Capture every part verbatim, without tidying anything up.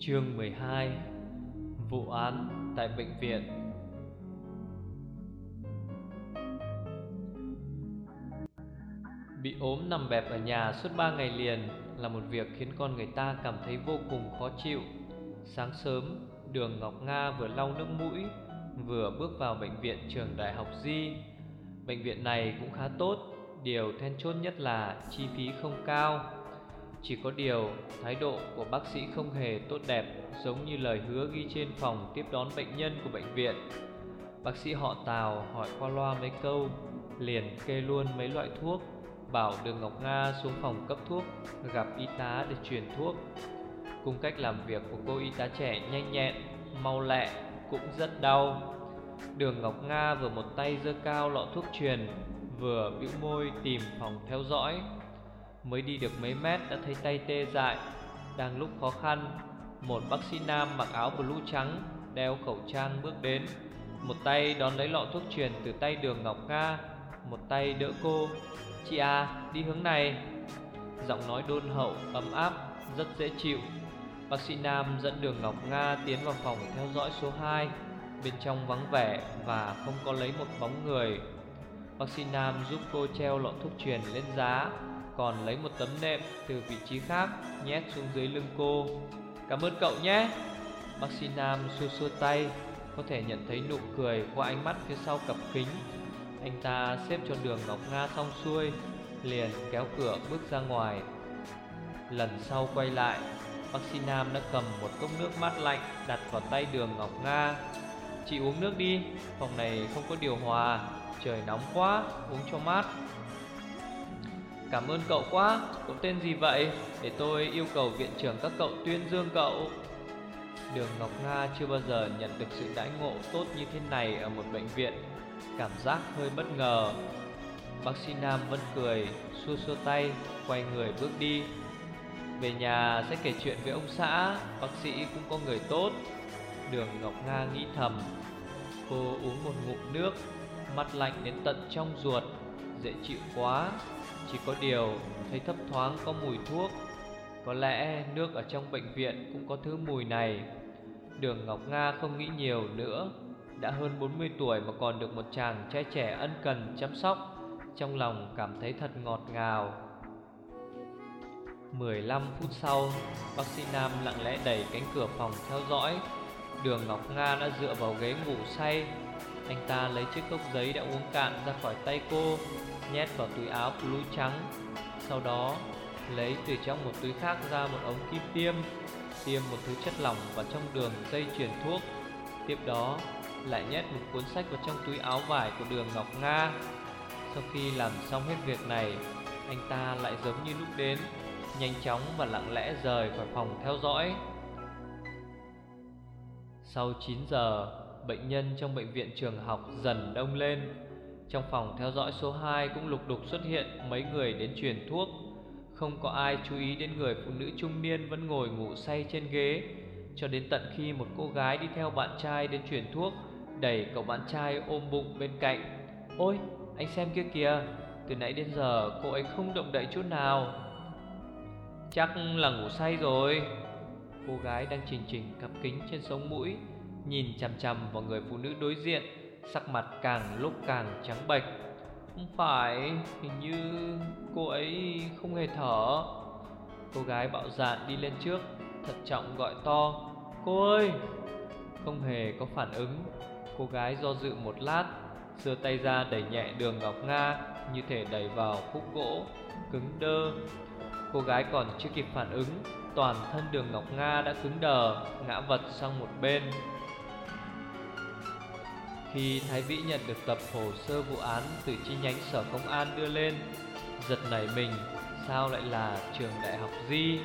Chương mười hai. Vụ án tại bệnh viện. Bị ốm nằm bẹp ở nhà suốt ba ngày liền là một việc khiến con người ta cảm thấy vô cùng khó chịu. Sáng sớm, Đường Ngọc Nga vừa lau nước mũi, vừa bước vào bệnh viện Trường Đại học Di. Bệnh viện này cũng khá tốt, điều then chốt nhất là chi phí không cao. Chỉ có điều, thái độ của bác sĩ không hề tốt đẹp, giống như lời hứa ghi trên phòng tiếp đón bệnh nhân của bệnh viện. Bác sĩ họ Tào hỏi qua loa mấy câu, liền kê luôn mấy loại thuốc, bảo Đường Ngọc Nga xuống phòng cấp thuốc gặp y tá để truyền thuốc. Cung cách làm việc của cô y tá trẻ nhanh nhẹn, mau lẹ, cũng rất đau. Đường Ngọc Nga vừa một tay giơ cao lọ thuốc truyền, vừa bĩu môi tìm phòng theo dõi. Mới đi được mấy mét đã thấy tay tê dại. Đang lúc khó khăn, một bác sĩ nam mặc áo blue trắng, đeo khẩu trang bước đến, một tay đón lấy lọ thuốc truyền từ tay Đường Ngọc Nga, một tay đỡ cô. "Chị à, đi hướng này." Giọng nói đôn hậu, ấm áp, rất dễ chịu. Bác sĩ nam dẫn Đường Ngọc Nga tiến vào phòng theo dõi số hai. Bên trong vắng vẻ và không có lấy một bóng người. Bác sĩ nam giúp cô treo lọ thuốc truyền lên giá, còn lấy một tấm nệm từ vị trí khác nhét xuống dưới lưng cô. "Cảm ơn cậu nhé." Bác sĩ nam xua xua tay, có thể nhận thấy nụ cười qua ánh mắt phía sau cặp kính. Anh ta xếp cho Đường Ngọc Nga xong xuôi, liền kéo cửa bước ra ngoài. Lần sau quay lại, bác sĩ nam đã cầm một cốc nước mát lạnh đặt vào tay Đường Ngọc Nga. "Chị uống nước đi, phòng này không có điều hòa, trời nóng quá, uống cho mát." "Cảm ơn cậu quá, cậu tên gì vậy? Để tôi yêu cầu viện trưởng các cậu tuyên dương cậu." Đường Ngọc Nga chưa bao giờ nhận được sự đãi ngộ tốt như thế này ở một bệnh viện, cảm giác hơi bất ngờ. Bác sĩ nam vẫn cười, xua xua tay, quay người bước đi. "Về nhà sẽ kể chuyện với ông xã, bác sĩ cũng có người tốt." Đường Ngọc Nga nghĩ thầm. Cô uống một ngụm nước, mắt lạnh đến tận trong ruột, dễ chịu quá. Chỉ có điều thấy thấp thoáng có mùi thuốc. Có lẽ nước ở trong bệnh viện cũng có thứ mùi này. Đường Ngọc Nga không nghĩ nhiều nữa. Đã hơn bốn mươi tuổi mà còn được một chàng trai trẻ ân cần chăm sóc, trong lòng cảm thấy thật ngọt ngào. mười lăm phút sau, bác sĩ nam lặng lẽ đẩy cánh cửa phòng theo dõi. Đường Ngọc Nga đã dựa vào ghế ngủ say. Anh ta lấy chiếc cốc giấy đã uống cạn ra khỏi tay cô, nhét vào túi áo blue trắng. Sau đó lấy từ trong một túi khác ra một ống kim tiêm, tiêm một thứ chất lỏng vào trong đường dây truyền thuốc. Tiếp đó lại nhét một cuốn sách vào trong túi áo vải của Đường Ngọc Nga. Sau khi làm xong hết việc này, anh ta lại giống như lúc đến, nhanh chóng và lặng lẽ rời khỏi phòng theo dõi. Sau chín giờ, bệnh nhân trong bệnh viện trường học dần đông lên. Trong phòng theo dõi số hai cũng lục đục xuất hiện mấy người đến truyền thuốc. Không có ai chú ý đến người phụ nữ trung niên vẫn ngồi ngủ say trên ghế, cho đến tận khi một cô gái đi theo bạn trai đến truyền thuốc, đẩy cậu bạn trai ôm bụng bên cạnh. "Ôi, anh xem kia kìa, từ nãy đến giờ cô ấy không động đậy chút nào." "Chắc là ngủ say rồi." Cô gái đang chỉnh chỉnh cặp kính trên sống mũi, nhìn chằm chằm vào người phụ nữ đối diện, sắc mặt càng lúc càng trắng bệch. "Không phải, hình như cô ấy không hề thở." Cô gái bạo dạn đi lên trước, thận trọng gọi to, "Cô ơi!" Không hề có phản ứng. Cô gái do dự một lát, giơ tay ra đẩy nhẹ Đường Ngọc Nga, như thể đẩy vào khúc gỗ cứng đơ. Cô gái còn chưa kịp phản ứng, toàn thân Đường Ngọc Nga đã cứng đờ, ngã vật sang một bên. Khi Thái Vĩ nhận được tập hồ sơ vụ án từ chi nhánh sở công an đưa lên, giật nảy mình, sao lại là Trường Đại học Di?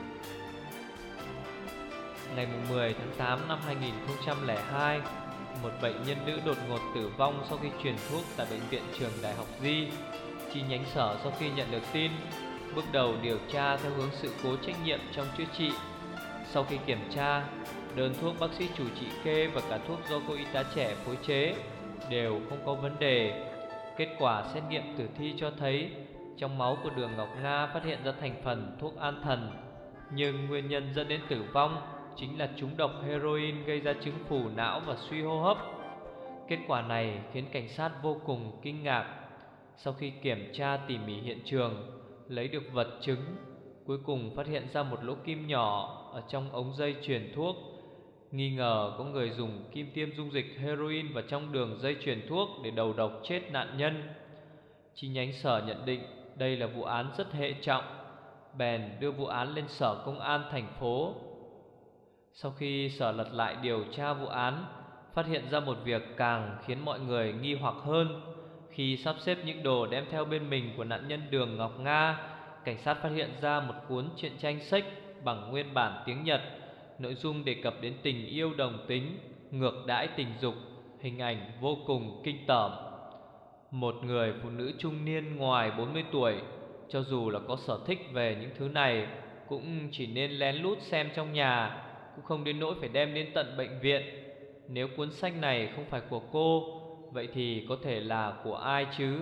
Ngày mười tháng tám năm hai nghìn không trăm lẻ hai, một bệnh nhân nữ đột ngột tử vong sau khi truyền thuốc tại bệnh viện Trường Đại học Di. Chi nhánh sở sau khi nhận được tin, bước đầu điều tra theo hướng sự cố trách nhiệm trong chữa trị. Sau khi kiểm tra, đơn thuốc bác sĩ chủ trị kê và cả thuốc do cô y tá trẻ phối chế đều không có vấn đề. Kết quả xét nghiệm tử thi cho thấy trong máu của Đường Ngọc Nga phát hiện ra thành phần thuốc an thần, nhưng nguyên nhân dẫn đến tử vong chính là trúng độc heroin gây ra chứng phù não và suy hô hấp. Kết quả này khiến cảnh sát vô cùng kinh ngạc. Sau khi kiểm tra tỉ mỉ hiện trường, lấy được vật chứng, cuối cùng phát hiện ra một lỗ kim nhỏ ở trong ống dây truyền thuốc. Nghi ngờ có người dùng kim tiêm dung dịch heroin vào trong đường dây truyền thuốc để đầu độc chết nạn nhân. Chi nhánh sở nhận định đây là vụ án rất hệ trọng, bèn đưa vụ án lên sở công an thành phố. Sau khi sở lật lại điều tra vụ án, phát hiện ra một việc càng khiến mọi người nghi hoặc hơn. Khi sắp xếp những đồ đem theo bên mình của nạn nhân Đường Ngọc Nga, cảnh sát phát hiện ra một cuốn truyện tranh sách bằng nguyên bản tiếng Nhật. Nội dung đề cập đến tình yêu đồng tính, ngược đãi tình dục, hình ảnh vô cùng kinh tởm. Một người phụ nữ trung niên ngoài bốn mươi tuổi, cho dù là có sở thích về những thứ này, cũng chỉ nên lén lút xem trong nhà, cũng không đến nỗi phải đem đến tận bệnh viện. Nếu cuốn sách này không phải của cô, vậy thì có thể là của ai chứ?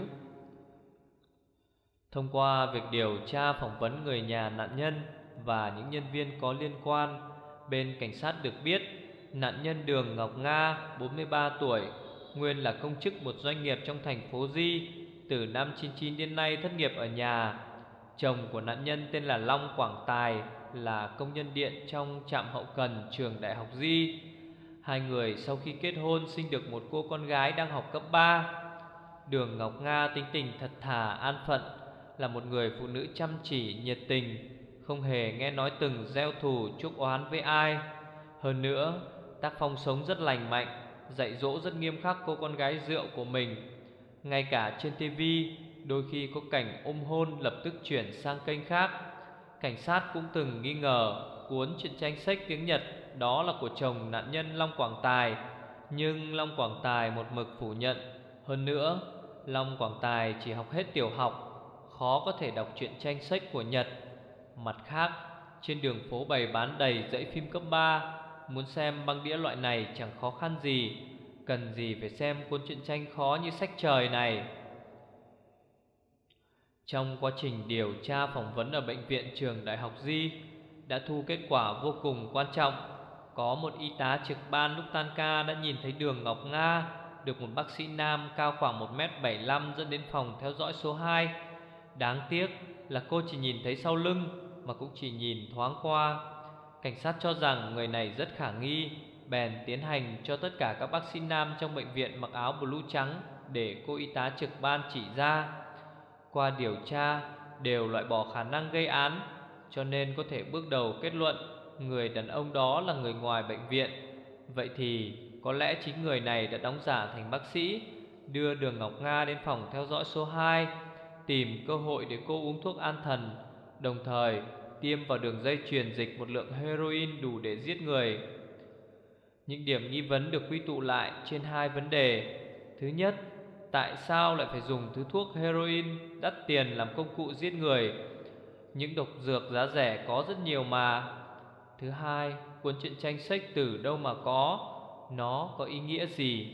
Thông qua việc điều tra phỏng vấn người nhà nạn nhân và những nhân viên có liên quan, bên cảnh sát được biết nạn nhân Đường Ngọc Nga, bốn mươi ba tuổi, nguyên là công chức một doanh nghiệp trong thành phố Di. Từ năm chín chín đến nay thất nghiệp ở nhà. Chồng của nạn nhân tên là Long Quảng Tài, là công nhân điện trong trạm hậu cần trường đại học Di. Hai người sau khi kết hôn sinh được một cô con gái đang học cấp ba. Đường Ngọc Nga tính tình thật thà an phận, là một người phụ nữ chăm chỉ nhiệt tình, không hề nghe nói từng gieo thù chuốc oán với ai. Hơn nữa, tác phong sống rất lành mạnh, dạy dỗ rất nghiêm khắc cô con gái rượu của mình. Ngay cả trên tivi, đôi khi có cảnh ôm hôn lập tức chuyển sang kênh khác. Cảnh sát cũng từng nghi ngờ cuốn truyện tranh sách tiếng Nhật đó là của chồng nạn nhân Long Quảng Tài, nhưng Long Quảng Tài một mực phủ nhận. Hơn nữa, Long Quảng Tài chỉ học hết tiểu học, khó có thể đọc truyện tranh sách của Nhật. Mặt khác, trên đường phố bày bán đầy dãy phim cấp ba, muốn xem băng đĩa loại này chẳng khó khăn gì, cần gì phải xem cuốn truyện tranh khó như sách trời này. Trong quá trình điều tra phỏng vấn ở bệnh viện trường đại học Di, đã thu kết quả vô cùng quan trọng. Có một y tá trực ban lúc tan ca đã nhìn thấy Đường Ngọc Nga được một bác sĩ nam cao khoảng một mét bảy mươi lăm dẫn đến phòng theo dõi số hai. Đáng tiếc là cô chỉ nhìn thấy sau lưng, mà cũng chỉ nhìn thoáng qua. Cảnh sát cho rằng người này rất khả nghi, bèn tiến hành cho tất cả các bác sĩ nam trong bệnh viện mặc áo blue trắng để cô y tá trực ban chỉ ra. Qua điều tra đều loại bỏ khả năng gây án, cho nên có thể bước đầu kết luận người đàn ông đó là người ngoài bệnh viện. Vậy thì có lẽ chính người này đã đóng giả thành bác sĩ, đưa Đường Ngọc Nga đến phòng theo dõi số hai, tìm cơ hội để cô uống thuốc an thần, đồng thời tiêm vào đường dây truyền dịch một lượng heroin đủ để giết người. Những điểm nghi vấn được quy tụ lại trên hai vấn đề. Thứ nhất, tại sao lại phải dùng thứ thuốc heroin đắt tiền làm công cụ giết người? Những độc dược giá rẻ có rất nhiều mà. Thứ hai, cuốn truyện tranh sách từ đâu mà có? Nó có ý nghĩa gì?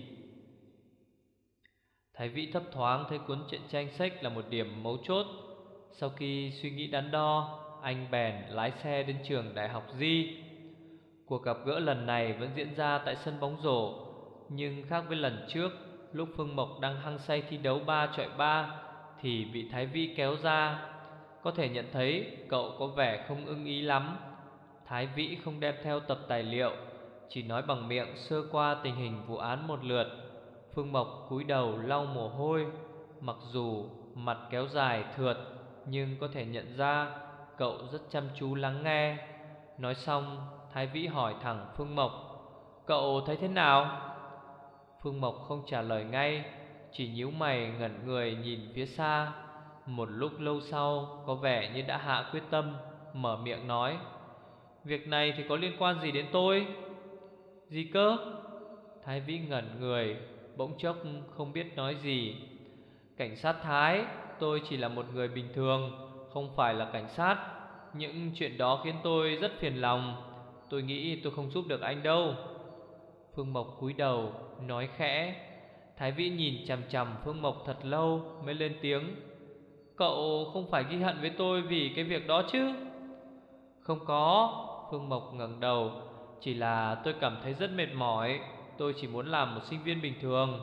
Thái Vĩ thấp thoáng thấy cuốn truyện tranh sách là một điểm mấu chốt. Sau khi suy nghĩ đắn đo, anh bèn lái xe đến trường đại học Di. Cuộc gặp gỡ lần này vẫn diễn ra tại sân bóng rổ, nhưng khác với lần trước, lúc Phương Mộc đang hăng say thi đấu ba chọi ba thì bị Thái Vĩ kéo ra. Có thể nhận thấy cậu có vẻ không ưng ý lắm. Thái Vĩ không đem theo tập tài liệu, chỉ nói bằng miệng sơ qua tình hình vụ án một lượt. Phương Mộc cúi đầu lau mồ hôi, mặc dù mặt kéo dài thượt, nhưng có thể nhận ra cậu rất chăm chú lắng nghe. Nói xong, Thái Vĩ hỏi thẳng Phương Mộc: "Cậu thấy thế nào?" Phương Mộc không trả lời ngay, chỉ nhíu mày ngẩn người nhìn phía xa. Một lúc lâu sau, có vẻ như đã hạ quyết tâm, mở miệng nói: "Việc này thì có liên quan gì đến tôi?" "Gì cơ?" Thái Vĩ ngẩn người, bỗng chốc không biết nói gì. "Cảnh sát Thái, tôi chỉ là một người bình thường, không phải là cảnh sát. Những chuyện đó khiến tôi rất phiền lòng. Tôi nghĩ tôi không giúp được anh đâu." Phương Mộc cúi đầu nói khẽ. Thái Vĩ nhìn chằm chằm Phương Mộc thật lâu mới lên tiếng: "Cậu không phải ghi hận với tôi vì cái việc đó chứ?" "Không có." Phương Mộc ngẩng đầu. Chỉ là tôi cảm thấy rất mệt mỏi. Tôi chỉ muốn làm một sinh viên bình thường.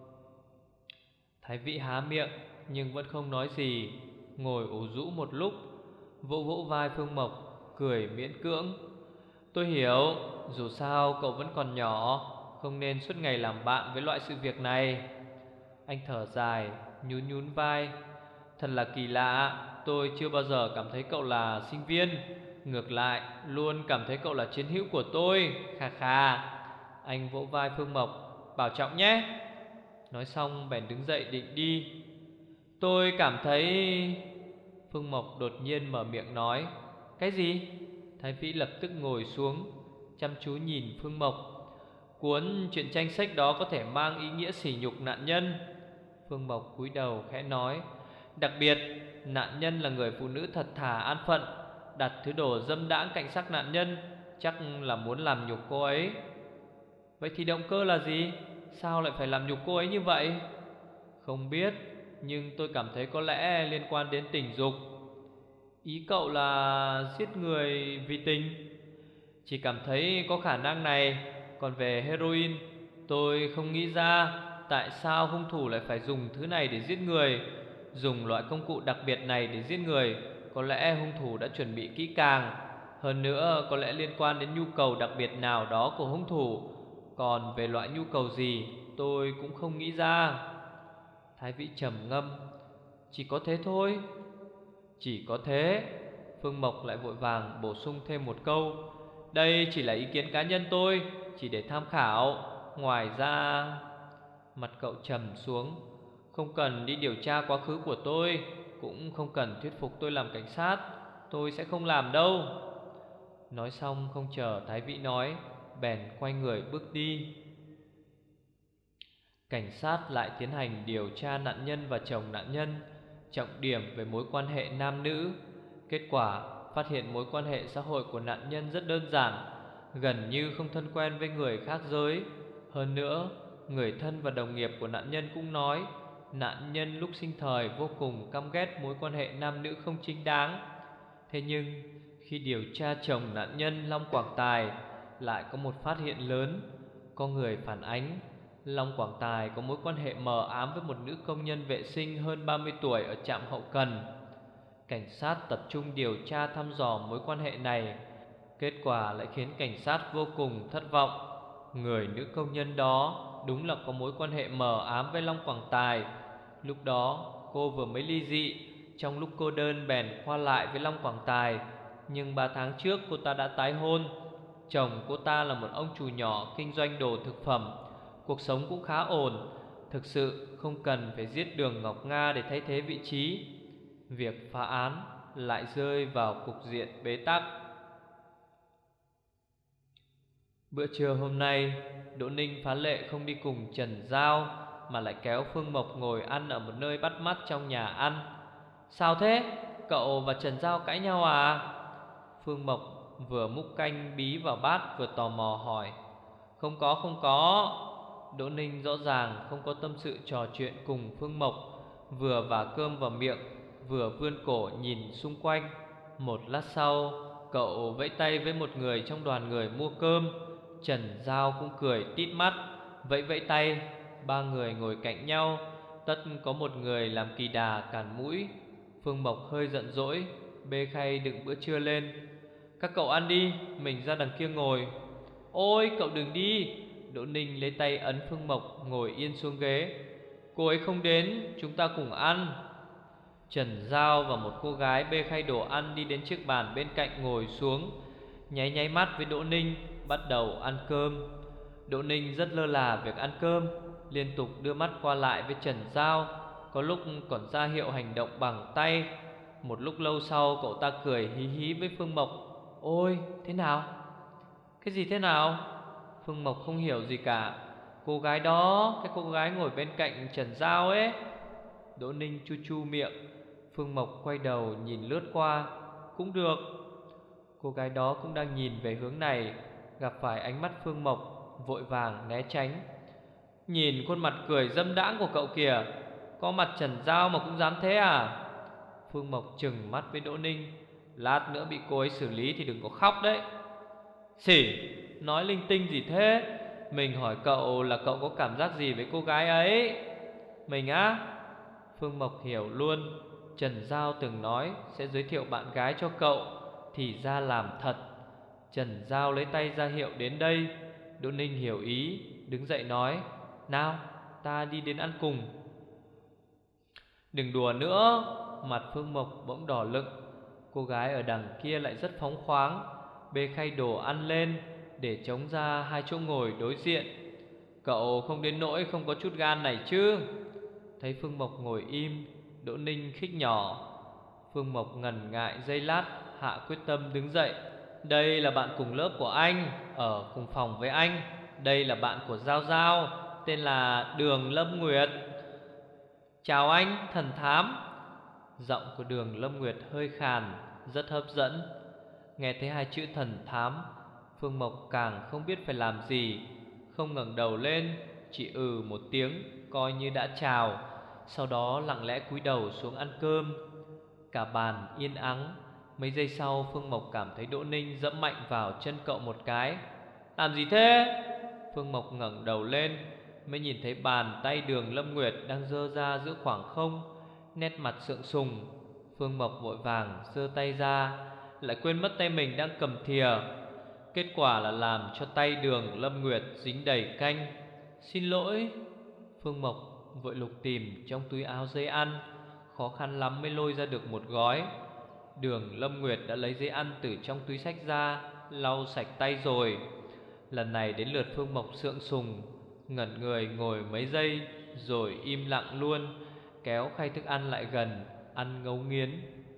Thái Vĩ há miệng nhưng vẫn không nói gì, ngồi ủ rũ một lúc, vỗ vỗ vai Phương Mộc, cười miễn cưỡng. Tôi hiểu, dù sao cậu vẫn còn nhỏ, không nên suốt ngày làm bạn với loại sự việc này. Anh thở dài, nhún nhún vai. Thật là kỳ lạ, tôi chưa bao giờ cảm thấy cậu là sinh viên. Ngược lại, luôn cảm thấy cậu là chiến hữu của tôi. Kha kha. Anh vỗ vai Phương Mộc, bảo trọng nhé. Nói xong bèn đứng dậy định đi. Tôi cảm thấy... Phương Mộc đột nhiên mở miệng nói. Cái gì? Thái Vĩ lập tức ngồi xuống, chăm chú nhìn Phương Mộc. Cuốn truyện tranh sách đó có thể mang ý nghĩa sỉ nhục nạn nhân. Phương Mộc cúi đầu khẽ nói. Đặc biệt, nạn nhân là người phụ nữ thật thà an phận, đặt thứ đồ dâm đãng cạnh xác nạn nhân, chắc là muốn làm nhục cô ấy. Vậy thì động cơ là gì? Sao lại phải làm nhục cô ấy như vậy? Không biết, nhưng tôi cảm thấy có lẽ liên quan đến tình dục. Ý cậu là giết người vì tình? Chỉ cảm thấy có khả năng này. Còn về heroin, tôi không nghĩ ra tại sao hung thủ lại phải dùng thứ này để giết người. Dùng loại công cụ đặc biệt này để giết người, có lẽ hung thủ đã chuẩn bị kỹ càng. Hơn nữa có lẽ liên quan đến nhu cầu đặc biệt nào đó của hung thủ. Còn về loại nhu cầu gì, tôi cũng không nghĩ ra. Thái Vĩ trầm ngâm. Chỉ có thế thôi? Chỉ có thế. Phương Mộc lại vội vàng bổ sung thêm một câu. Đây chỉ là ý kiến cá nhân tôi, chỉ để tham khảo. Ngoài ra... Mặt cậu trầm xuống. Không cần đi điều tra quá khứ của tôi, cũng không cần thuyết phục tôi làm cảnh sát. Tôi sẽ không làm đâu. Nói xong không chờ Thái Vĩ nói, bèn quay người bước đi. Cảnh sát lại tiến hành điều tra nạn nhân và chồng nạn nhân, trọng điểm về mối quan hệ nam nữ. Kết quả phát hiện mối quan hệ xã hội của nạn nhân rất đơn giản, gần như không thân quen với người khác giới. Hơn nữa, người thân và đồng nghiệp của nạn nhân cũng nói nạn nhân lúc sinh thời vô cùng căm ghét mối quan hệ nam nữ không chính đáng. Thế nhưng khi điều tra chồng nạn nhân Long Quảng Tài, lại có một phát hiện lớn. Có người phản ánh Long Quảng Tài có mối quan hệ mờ ám với một nữ công nhân vệ sinh hơn ba mươi tuổi ở trạm hậu cần. Cảnh sát tập trung điều tra thăm dò mối quan hệ này. Kết quả lại khiến cảnh sát vô cùng thất vọng. Người nữ công nhân đó đúng là có mối quan hệ mờ ám với Long Quảng Tài. Lúc đó cô vừa mới ly dị, trong lúc cô đơn bèn qua lại với Long Quảng Tài. Nhưng ba tháng trước cô ta đã tái hôn. Chồng cô ta là một ông chủ nhỏ kinh doanh đồ thực phẩm, cuộc sống cũng khá ổn. Thực sự không cần phải giết Đường Ngọc Nga để thay thế vị trí. Việc phá án lại rơi vào cục diện bế tắc. Bữa trưa hôm nay, Đỗ Ninh phá lệ không đi cùng Trần Giao, mà lại kéo Phương Mộc ngồi ăn ở một nơi bắt mắt trong nhà ăn. Sao thế? Cậu và Trần Giao cãi nhau à? Phương Mộc vừa múc canh bí vào bát vừa tò mò hỏi. Không có không có. Đỗ Ninh rõ ràng không có tâm sự trò chuyện cùng Phương Mộc, vừa vả cơm vào miệng, vừa vươn cổ nhìn xung quanh. Một lát sau, cậu vẫy tay với một người trong đoàn người mua cơm. Trần Giao cũng cười tít mắt, vẫy vẫy tay. Ba người ngồi cạnh nhau, tất có một người làm kỳ đà cản mũi. Phương Mộc hơi giận dỗi, bê khay đựng bữa trưa lên. Các cậu ăn đi, mình ra đằng kia ngồi. Ôi cậu đừng đi. Đỗ Ninh lấy tay ấn Phương Mộc ngồi yên xuống ghế. Cô ấy không đến, chúng ta cùng ăn. Trần Giao và một cô gái bê khay đồ ăn đi đến chiếc bàn bên cạnh ngồi xuống, nháy nháy mắt với Đỗ Ninh, bắt đầu ăn cơm. Đỗ Ninh rất lơ là việc ăn cơm, liên tục đưa mắt qua lại với Trần Giao, có lúc còn ra hiệu hành động bằng tay. Một lúc lâu sau cậu ta cười hí hí với Phương Mộc. Ôi thế nào? Cái gì thế nào? Phương Mộc không hiểu gì cả. Cô gái đó, cái cô gái ngồi bên cạnh Trần Giao ấy. Đỗ Ninh chu chu miệng. Phương Mộc quay đầu nhìn lướt qua. Cũng được. Cô gái đó cũng đang nhìn về hướng này, gặp phải ánh mắt Phương Mộc, vội vàng né tránh. Nhìn khuôn mặt cười dâm đãng của cậu kìa, có mặt Trần Giao mà cũng dám thế à? Phương Mộc trừng mắt với Đỗ Ninh. Lát nữa bị cô ấy xử lý thì đừng có khóc đấy. Xỉ, nói linh tinh gì thế? Mình hỏi cậu là cậu có cảm giác gì với cô gái ấy? Mình á? Phương Mộc hiểu luôn. Trần Giao từng nói sẽ giới thiệu bạn gái cho cậu, thì ra làm thật. Trần Giao lấy tay ra hiệu đến đây. Đỗ Ninh hiểu ý, đứng dậy nói: nào, ta đi đến ăn cùng. Đừng đùa nữa. Mặt Phương Mộc bỗng đỏ lựng. Cô gái ở đằng kia lại rất phóng khoáng, bê khay đồ ăn lên để trống ra hai chỗ ngồi đối diện. Cậu không đến nỗi không có chút gan này chứ? Thấy Phương Mộc ngồi im, Đỗ Ninh khích nhỏ. Phương Mộc ngần ngại giây lát, hạ quyết tâm đứng dậy. Đây là bạn cùng lớp của anh, ở cùng phòng với anh. Đây là bạn của Giao Giao, tên là Đường Lâm Nguyệt. Chào anh, thần thám. Giọng của Đường Lâm Nguyệt hơi khàn, rất hấp dẫn. Nghe thấy hai chữ thần thám, Phương Mộc càng không biết phải làm gì. Không ngẩng đầu lên, chỉ ừ một tiếng coi như đã chào, sau đó lặng lẽ cúi đầu xuống ăn cơm. Cả bàn yên ắng. Mấy giây sau, Phương Mộc cảm thấy Đỗ Ninh dẫm mạnh vào chân cậu một cái. Làm gì thế? Phương Mộc ngẩng đầu lên, mới nhìn thấy bàn tay Đường Lâm Nguyệt đang giơ ra giữa khoảng không, nét mặt sượng sùng. Phương Mộc vội vàng giơ tay ra, lại quên mất tay mình đang cầm thìa. Kết quả là làm cho tay Đường Lâm Nguyệt dính đầy canh. Xin lỗi. Phương Mộc vội lục tìm trong túi áo giấy ăn, khó khăn lắm mới lôi ra được một gói. Đường Lâm Nguyệt đã lấy giấy ăn từ trong túi xách ra, lau sạch tay rồi. Lần này đến lượt Phương Mộc sượng sùng, ngẩn người ngồi mấy giây rồi im lặng luôn, kéo khay thức ăn lại gần, ăn ngấu nghiến.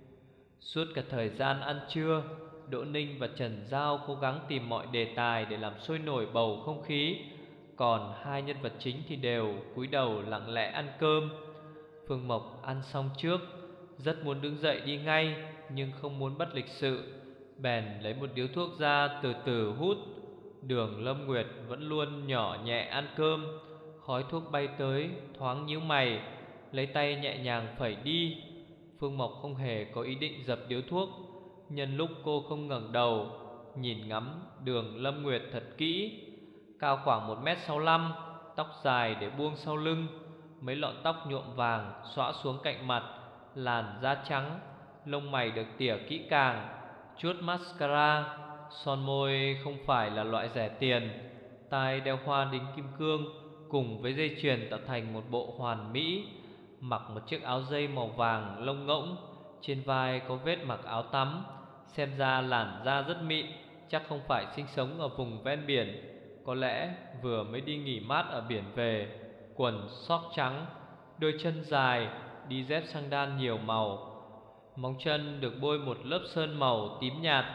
Suốt cả thời gian ăn trưa, Đỗ Ninh và Trần Giao cố gắng tìm mọi đề tài để làm sôi nổi bầu không khí, còn hai nhân vật chính thì đều cúi đầu lặng lẽ ăn cơm. Phương Mộc ăn xong trước, rất muốn đứng dậy đi ngay, nhưng không muốn bất lịch sự, bèn lấy một điếu thuốc ra từ từ hút. Đường Lâm Nguyệt vẫn luôn nhỏ nhẹ ăn cơm. Khói thuốc bay tới, thoáng nhíu mày, lấy tay nhẹ nhàng phẩy đi. Phương Mộc không hề có ý định dập điếu thuốc. Nhân lúc cô không ngẩng đầu, nhìn ngắm Đường Lâm Nguyệt thật kỹ. Cao khoảng một mét sáu lăm, tóc dài để buông sau lưng, mấy lọn tóc nhuộm vàng xõa xuống cạnh mặt, làn da trắng, lông mày được tỉa kỹ càng, chuốt mascara, son môi không phải là loại rẻ tiền, tai đeo hoa đính kim cương cùng với dây chuyền tạo thành một bộ hoàn mỹ. Mặc một chiếc áo dây màu vàng lông ngỗng, trên vai có vết mặc áo tắm, xem ra làn da rất mịn, chắc không phải sinh sống ở vùng ven biển, có lẽ vừa mới đi nghỉ mát ở biển về. Quần sóc trắng, đôi chân dài, đi dép xăng đan nhiều màu, móng chân được bôi một lớp sơn màu tím nhạt.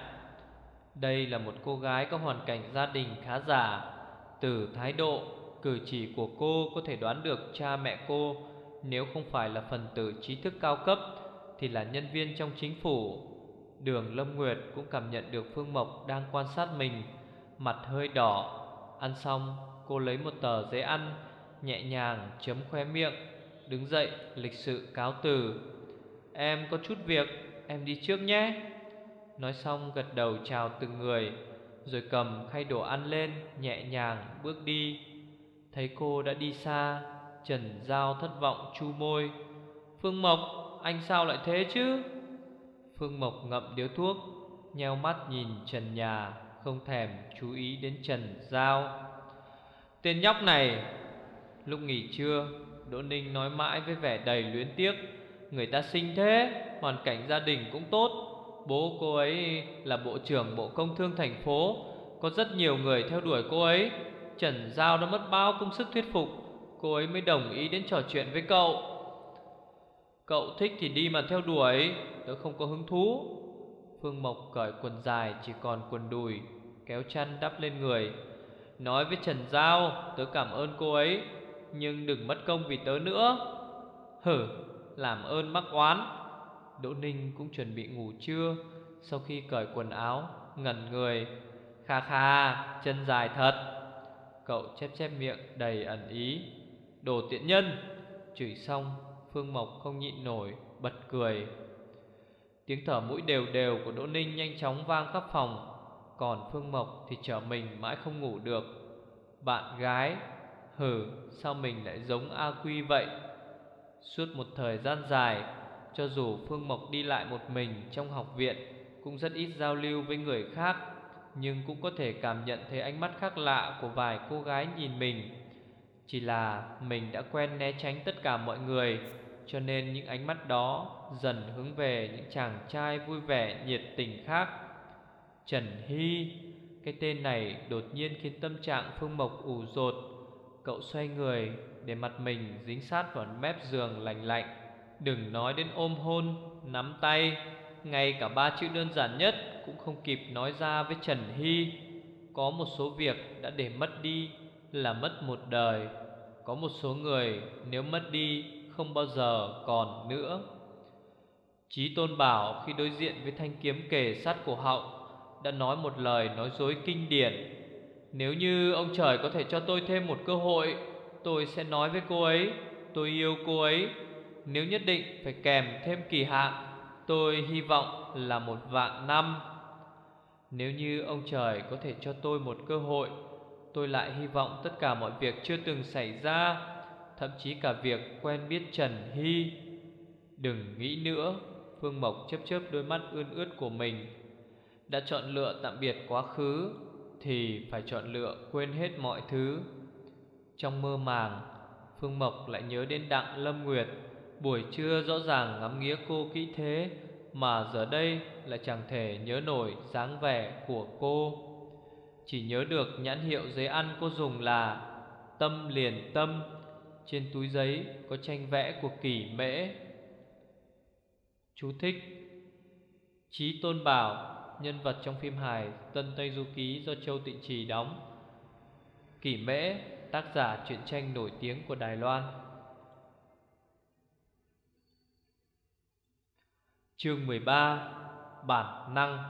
Đây là một cô gái có hoàn cảnh gia đình khá giả. Từ thái độ, cử chỉ của cô có thể đoán được cha mẹ cô, nếu không phải là phần tử trí thức cao cấp, thì là nhân viên trong chính phủ. Đường Lâm Nguyệt cũng cảm nhận được Phương Mộc đang quan sát mình, mặt hơi đỏ. Ăn xong, cô lấy một tờ giấy ăn, nhẹ nhàng chấm khóe miệng, đứng dậy lịch sự cáo từ. Em có chút việc, em đi trước nhé. Nói xong gật đầu chào từng người, rồi cầm khay đồ ăn lên, nhẹ nhàng bước đi. Thấy cô đã đi xa, Trần Giao thất vọng chu môi. Phương Mộc, anh sao lại thế chứ? Phương Mộc ngậm điếu thuốc, nheo mắt nhìn trần nhà, không thèm chú ý đến Trần Giao. Tên nhóc này. Lúc nghỉ trưa, Đỗ Ninh nói mãi với vẻ đầy luyến tiếc. Người ta xinh thế, hoàn cảnh gia đình cũng tốt. Bố cô ấy là bộ trưởng Bộ Công Thương thành phố, có rất nhiều người theo đuổi cô ấy. Trần Giao đã mất bao công sức thuyết phục, cô ấy mới đồng ý đến trò chuyện với cậu. Cậu thích thì đi mà theo đuổi, tớ không có hứng thú. Phương Mộc cởi quần dài chỉ còn quần đùi, kéo chăn đắp lên người. Nói với Trần Giao, tớ cảm ơn cô ấy, nhưng đừng mất công vì tớ nữa. Hử, làm ơn mắc oán. Đỗ Ninh cũng chuẩn bị ngủ trưa. Sau khi cởi quần áo, ngẩn người. Kha kha, chân dài thật. Cậu chép chép miệng đầy ẩn ý. Đồ tiện nhân. Chửi xong, Phương Mộc không nhịn nổi, bật cười. Tiếng thở mũi đều đều của Đỗ Ninh nhanh chóng vang khắp phòng. Còn Phương Mộc thì trở mình mãi không ngủ được. Bạn gái? Hừ, sao mình lại giống A Quy vậy? Suốt một thời gian dài, cho dù Phương Mộc đi lại một mình trong học viện, cũng rất ít giao lưu với người khác, nhưng cũng có thể cảm nhận thấy ánh mắt khác lạ của vài cô gái nhìn mình. Chỉ là mình đã quen né tránh tất cả mọi người, cho nên những ánh mắt đó dần hướng về những chàng trai vui vẻ nhiệt tình khác. Trần Hy, cái tên này đột nhiên khiến tâm trạng Phương Mộc ủ dột. Cậu xoay người để mặt mình dính sát vào mép giường lạnh lạnh. Đừng nói đến ôm hôn, nắm tay, ngay cả ba chữ đơn giản nhất cũng không kịp nói ra với Trần Hy. Có một số việc đã để mất đi là mất một đời. Có một số người nếu mất đi không bao giờ còn nữa. Chí Tôn Bảo khi đối diện với thanh kiếm kề sát cổ họng đã nói một lời nói dối kinh điển. Nếu như ông trời có thể cho tôi thêm một cơ hội, tôi sẽ nói với cô ấy tôi yêu cô ấy. Nếu nhất định phải kèm thêm kỳ hạn, tôi hy vọng là một vạn năm. Nếu như ông trời có thể cho tôi một cơ hội, tôi lại hy vọng tất cả mọi việc chưa từng xảy ra, thậm chí cả việc quen biết Trần Hy. Đừng nghĩ nữa. Phương Mộc chớp chớp đôi mắt ươn ướt của mình. Đã chọn lựa tạm biệt quá khứ thì phải chọn lựa quên hết mọi thứ. Trong mơ màng, Phương Mộc lại nhớ đến Đặng Lâm Nguyệt. Buổi trưa rõ ràng ngắm nghía cô kỹ thế, mà giờ đây lại chẳng thể nhớ nổi dáng vẻ của cô. Chỉ nhớ được nhãn hiệu giấy ăn cô dùng là Tâm Liền Tâm. Trên túi giấy có tranh vẽ của Kỷ Mễ. Chú thích: Chí Tôn Bảo, nhân vật trong phim hài Tân Tây Du Ký do Châu Tịnh Trì đóng. Kỷ Mễ, tác giả truyện tranh nổi tiếng của Đài Loan. Chương mười ba. Bản năng.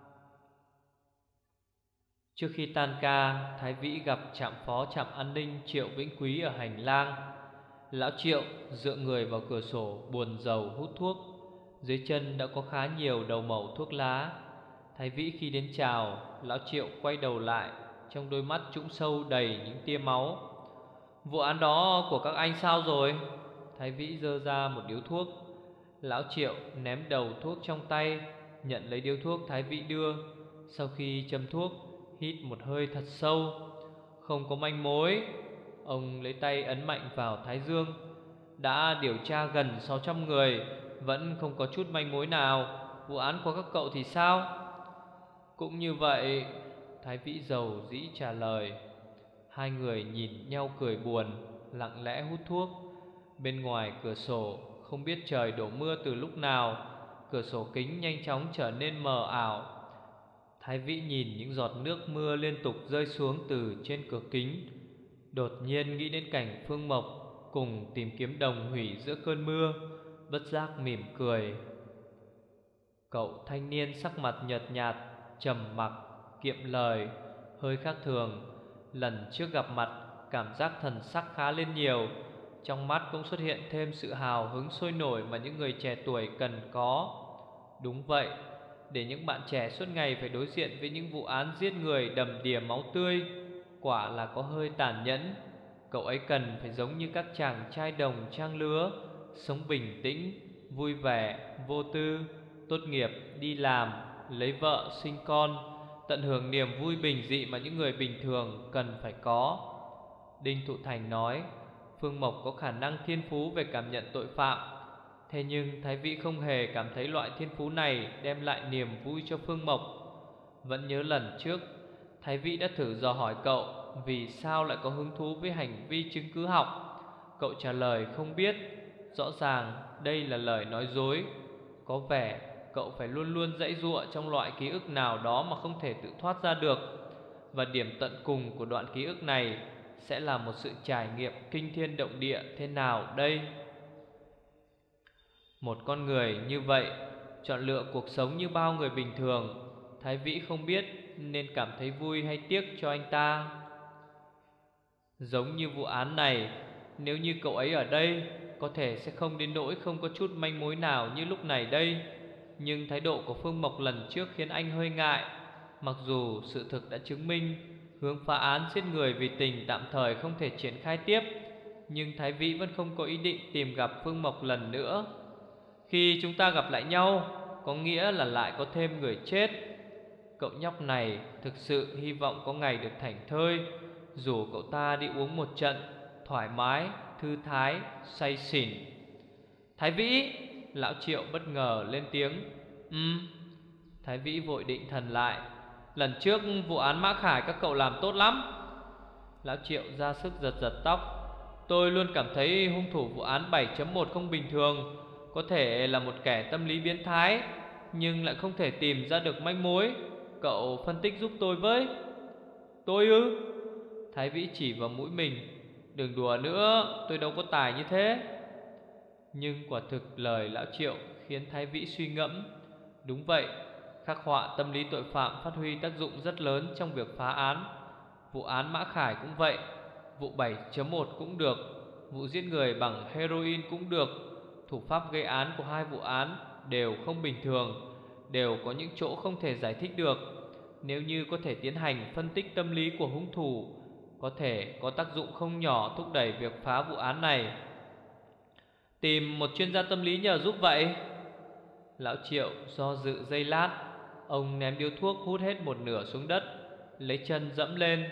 Trước khi tan ca, Thái Vĩ gặp trạm phó trạm an ninh Triệu Vĩnh Quý ở hành lang. Lão Triệu dựa người vào cửa sổ buồn rầu hút thuốc. Dưới chân đã có khá nhiều đầu mẩu thuốc lá. Thái Vĩ khi đến chào, Lão Triệu quay đầu lại, trong đôi mắt trũng sâu đầy những tia máu. Vụ án đó của các anh sao rồi? Thái Vĩ giơ ra một điếu thuốc. Lão Triệu ném đầu thuốc trong tay, nhận lấy điếu thuốc Thái Vĩ đưa. Sau khi châm thuốc, hít một hơi thật sâu. Không có manh mối. Ông lấy tay ấn mạnh vào thái dương. Đã điều tra gần sáu trăm người, vẫn không có chút manh mối nào. Vụ án của các cậu thì sao? Cũng như vậy, Thái Vĩ dầu dĩ trả lời. Hai người nhìn nhau cười buồn, lặng lẽ hút thuốc. Bên ngoài cửa sổ không biết trời đổ mưa từ lúc nào. Cửa sổ kính nhanh chóng trở nên mờ ảo. Thái Vĩ nhìn những giọt nước mưa liên tục rơi xuống từ trên cửa kính, đột nhiên nghĩ đến cảnh Phương Mộc cùng tìm kiếm đồng hủy giữa cơn mưa, bất giác mỉm cười. Cậu thanh niên sắc mặt nhợt nhạt, trầm mặc, kiệm lời, hơi khác thường. Lần trước gặp mặt, cảm giác thần sắc khá lên nhiều. Trong mắt cũng xuất hiện thêm sự hào hứng sôi nổi mà những người trẻ tuổi cần có. Đúng vậy, để những bạn trẻ suốt ngày phải đối diện với những vụ án giết người đầm đìa máu tươi, quả là có hơi tàn nhẫn. Cậu ấy cần phải giống như các chàng trai đồng trang lứa, sống bình tĩnh, vui vẻ, vô tư, tốt nghiệp, đi làm, lấy vợ, sinh con, tận hưởng niềm vui bình dị mà những người bình thường cần phải có. Đinh Thụ Thành nói Phương Mộc có khả năng thiên phú về cảm nhận tội phạm. Thế nhưng Thái Vĩ không hề cảm thấy loại thiên phú này đem lại niềm vui cho Phương Mộc. Vẫn nhớ lần trước, Thái Vĩ đã thử dò hỏi cậu vì sao lại có hứng thú với hành vi chứng cứ học. Cậu trả lời không biết. Rõ ràng đây là lời nói dối. Có vẻ cậu phải luôn luôn giãy giụa trong loại ký ức nào đó mà không thể tự thoát ra được. Và điểm tận cùng của đoạn ký ức này sẽ là một sự trải nghiệm kinh thiên động địa thế nào đây? Một con người như vậy chọn lựa cuộc sống như bao người bình thường. Thái Vĩ không biết nên cảm thấy vui hay tiếc cho anh ta. Giống như vụ án này, nếu như cậu ấy ở đây, có thể sẽ không đến nỗi không có chút manh mối nào như lúc này đây. Nhưng thái độ của Phương Mộc lần trước khiến anh hơi ngại. Mặc dù sự thực đã chứng minh hướng phá án giết người vì tình tạm thời không thể triển khai tiếp, nhưng Thái Vĩ vẫn không có ý định tìm gặp Phương Mộc lần nữa. Khi chúng ta gặp lại nhau, có nghĩa là lại có thêm người chết. Cậu nhóc này thực sự hy vọng có ngày được thảnh thơi, rủ cậu ta đi uống một trận, thoải mái, thư thái, say xỉn. Thái Vĩ! Lão Triệu bất ngờ lên tiếng. Ừm. Thái Vĩ vội định thần lại. Lần trước vụ án Mã Khải các cậu làm tốt lắm. Lão Triệu ra sức giật giật tóc. Tôi luôn cảm thấy hung thủ vụ án bảy chấm một không bình thường, có thể là một kẻ tâm lý biến thái, nhưng lại không thể tìm ra được manh mối. Cậu phân tích giúp tôi với. Tôi ư? Thái Vĩ chỉ vào mũi mình. Đừng đùa nữa, tôi đâu có tài như thế. Nhưng quả thực lời Lão Triệu khiến Thái Vĩ suy ngẫm. Đúng vậy, khắc họa tâm lý tội phạm phát huy tác dụng rất lớn trong việc phá án. Vụ án Mã Khải cũng vậy, vụ bảy chấm một cũng được, vụ giết người bằng heroin cũng được. Thủ pháp gây án của hai vụ án đều không bình thường, đều có những chỗ không thể giải thích được. Nếu như có thể tiến hành phân tích tâm lý của hung thủ, có thể có tác dụng không nhỏ thúc đẩy việc phá vụ án này. Tìm một chuyên gia tâm lý nhờ giúp vậy. Lão Triệu do dự giây lát. Ông ném điếu thuốc hút hết một nửa xuống đất, lấy chân dẫm lên.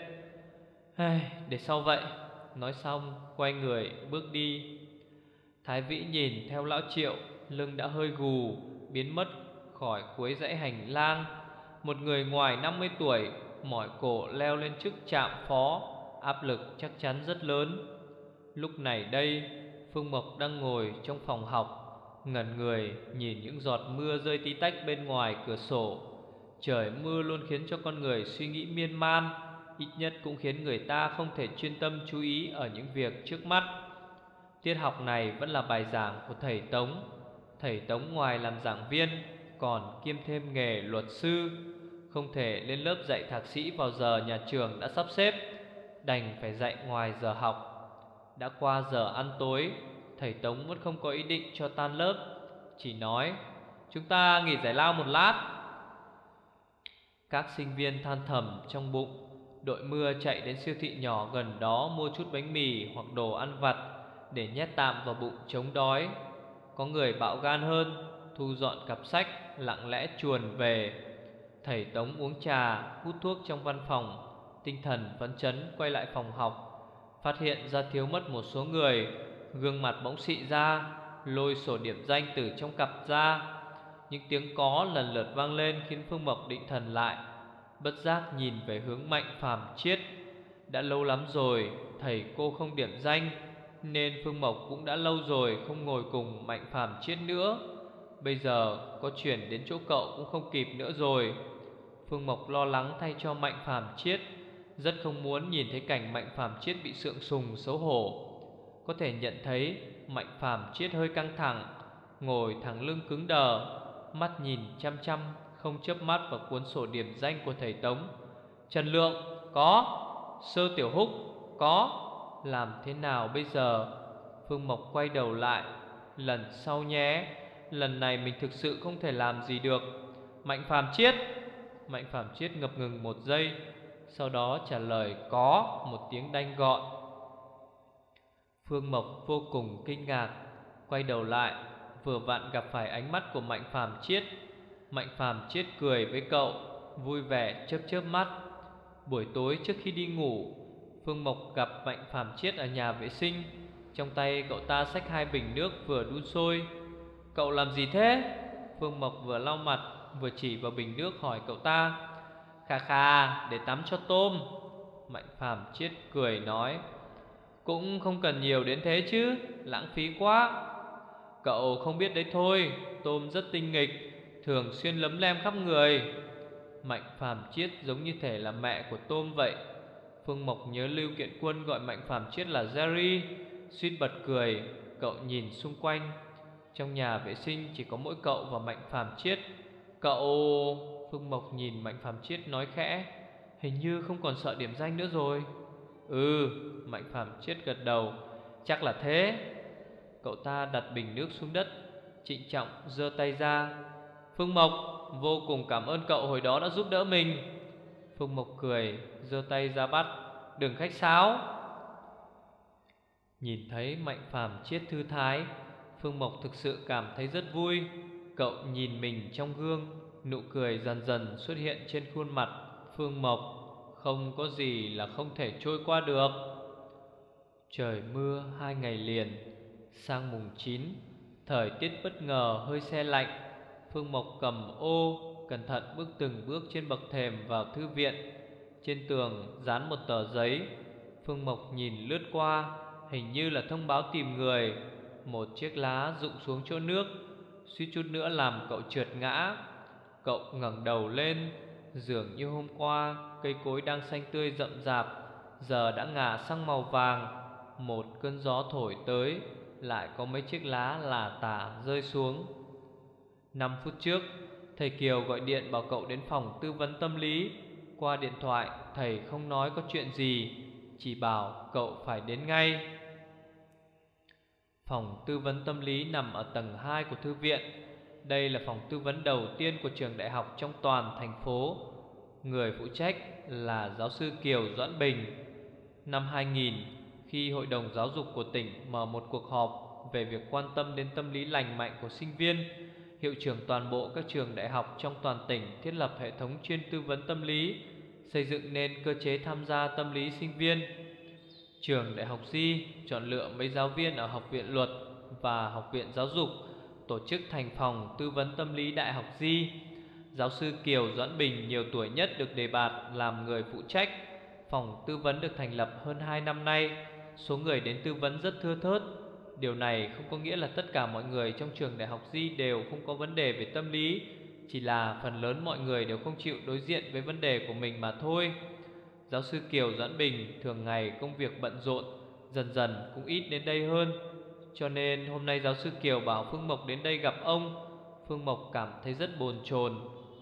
Để sau vậy. Nói xong quay người bước đi. Thái Vĩ nhìn theo Lão Triệu, lưng đã hơi gù, biến mất khỏi cuối dãy hành lang. Một người ngoài năm mươi tuổi, mỏi cổ leo lên chức trạm phó, áp lực chắc chắn rất lớn. Lúc này đây, Phương Mộc đang ngồi trong phòng học, ngẩn người nhìn những giọt mưa rơi tí tách bên ngoài cửa sổ. Trời mưa luôn khiến cho con người suy nghĩ miên man, ít nhất cũng khiến người ta không thể chuyên tâm chú ý ở những việc trước mắt. Tiết học này vẫn là bài giảng của thầy Tống. Thầy Tống ngoài làm giảng viên còn kiêm thêm nghề luật sư, không thể lên lớp dạy thạc sĩ vào giờ nhà trường đã sắp xếp, đành phải dạy ngoài giờ học. Đã qua giờ ăn tối, thầy Tống vẫn không có ý định cho tan lớp, chỉ nói chúng ta nghỉ giải lao một lát. Các sinh viên than thầm trong bụng, đội mưa chạy đến siêu thị nhỏ gần đó mua chút bánh mì hoặc đồ ăn vặt để nhét tạm vào bụng chống đói. Có người bạo gan hơn, thu dọn cặp sách, lặng lẽ chuồn về. Thầy Tống uống trà, hút thuốc trong văn phòng, tinh thần phấn chấn quay lại phòng học. Phát hiện ra thiếu mất một số người, gương mặt bỗng xị ra, lôi sổ điểm danh từ trong cặp ra. Những tiếng có lần lượt vang lên khiến Phương Mộc định thần lại, bất giác nhìn về hướng Mạnh Phàm Chiết. Đã lâu lắm rồi thầy cô không điểm danh, nên Phương Mộc cũng đã lâu rồi không ngồi cùng Mạnh Phàm Chiết nữa. Bây giờ có chuyển đến chỗ cậu cũng không kịp nữa rồi. Phương Mộc lo lắng thay cho Mạnh Phàm Chiết, rất không muốn nhìn thấy cảnh Mạnh Phàm Chiết bị sượng sùng xấu hổ. Có thể nhận thấy Mạnh Phàm Chiết hơi căng thẳng, ngồi thẳng lưng cứng đờ, mắt nhìn chăm chăm không chớp mắt vào cuốn sổ điểm danh của thầy Tống. Trần Lượng có, Sơ Tiểu Húc có. Làm thế nào bây giờ? Phương Mộc quay đầu lại. Lần sau nhé, lần này mình thực sự không thể làm gì được. Mạnh Phàm Chiết. Mạnh Phàm Chiết ngập ngừng một giây, sau đó trả lời có một tiếng đanh gọn. Phương Mộc vô cùng kinh ngạc, quay đầu lại, vừa vặn gặp phải ánh mắt của Mạnh Phàm Chiết. Mạnh Phàm Chiết cười với cậu, vui vẻ chớp chớp mắt. Buổi tối trước khi đi ngủ, Phương Mộc gặp Mạnh Phàm Chiết ở nhà vệ sinh. Trong tay cậu ta xách hai bình nước vừa đun sôi. Cậu làm gì thế? Phương Mộc vừa lau mặt vừa chỉ vào bình nước hỏi cậu ta. Khà khà, để tắm cho tôm. Mạnh Phàm Chiết cười nói. Cũng không cần nhiều đến thế chứ, lãng phí quá. Cậu không biết đấy thôi, tôm rất tinh nghịch, thường xuyên lấm lem khắp người. Mạnh Phàm Chiết giống như thể là mẹ của tôm vậy. Phương Mộc nhớ Lưu Kiện Quân gọi Mạnh Phàm Chiết là Jerry, suýt bật cười. Cậu nhìn xung quanh. Trong nhà vệ sinh chỉ có mỗi cậu và Mạnh Phàm Chiết. Cậu... Phương Mộc nhìn Mạnh Phàm Chiết nói khẽ. Hình như không còn sợ điểm danh nữa rồi. Ừ, Mạnh Phàm Chiết gật đầu. Chắc là thế. Cậu ta đặt bình nước xuống đất, trịnh trọng giơ tay ra. Phương Mộc, vô cùng cảm ơn cậu hồi đó đã giúp đỡ mình. Phương Mộc cười, giơ tay ra bắt. Đừng khách sáo. Nhìn thấy Mạnh Phàm chiết thư thái, Phương Mộc thực sự cảm thấy rất vui. Cậu nhìn mình trong gương, nụ cười dần dần xuất hiện trên khuôn mặt. Phương Mộc, không có gì là không thể trôi qua được. Trời mưa hai ngày liền. Sang mùng chín, thời tiết bất ngờ hơi se lạnh. Phương Mộc cầm ô, cẩn thận bước từng bước trên bậc thềm vào thư viện. Trên tường dán một tờ giấy. Phương Mộc nhìn lướt qua, hình như là thông báo tìm người. Một chiếc lá rụng xuống chỗ nước, suýt chút nữa làm cậu trượt ngã. Cậu ngẩng đầu lên, dường như hôm qua cây cối đang xanh tươi rậm rạp, giờ đã ngả sang màu vàng. Một cơn gió thổi tới, lại có mấy chiếc lá lả tả rơi xuống. Năm phút trước, thầy Kiều gọi điện bảo cậu đến phòng tư vấn tâm lý. Qua điện thoại, thầy không nói có chuyện gì, chỉ bảo cậu phải đến ngay. Phòng tư vấn tâm lý nằm ở tầng hai của thư viện. Đây là phòng tư vấn đầu tiên của trường đại học trong toàn thành phố. Người phụ trách là giáo sư Kiều Doãn Bình. Năm hai nghìn, khi Hội đồng Giáo dục của tỉnh mở một cuộc họp về việc quan tâm đến tâm lý lành mạnh của sinh viên, hiệu trưởng toàn bộ các trường đại học trong toàn tỉnh thiết lập hệ thống chuyên tư vấn tâm lý, xây dựng nên cơ chế tham gia tâm lý sinh viên. Trường Đại học Di chọn lựa mấy giáo viên ở Học viện Luật và Học viện Giáo dục, tổ chức thành phòng tư vấn tâm lý Đại học Di. Giáo sư Kiều Doãn Bình, nhiều tuổi nhất, được đề bạt làm người phụ trách. Phòng tư vấn được thành lập hơn hai năm nay. Số người đến tư vấn rất thưa thớt. Điều này không có nghĩa là tất cả mọi người trong trường Đại học Di đều không có vấn đề về tâm lý, chỉ là phần lớn mọi người đều không chịu đối diện với vấn đề của mình mà thôi. Giáo sư Kiều Doãn Bình thường ngày công việc bận rộn, dần dần cũng ít đến đây hơn. Cho nên hôm nay giáo sư Kiều bảo Phương Mộc đến đây gặp ông. Phương Mộc cảm thấy rất bồn chồn.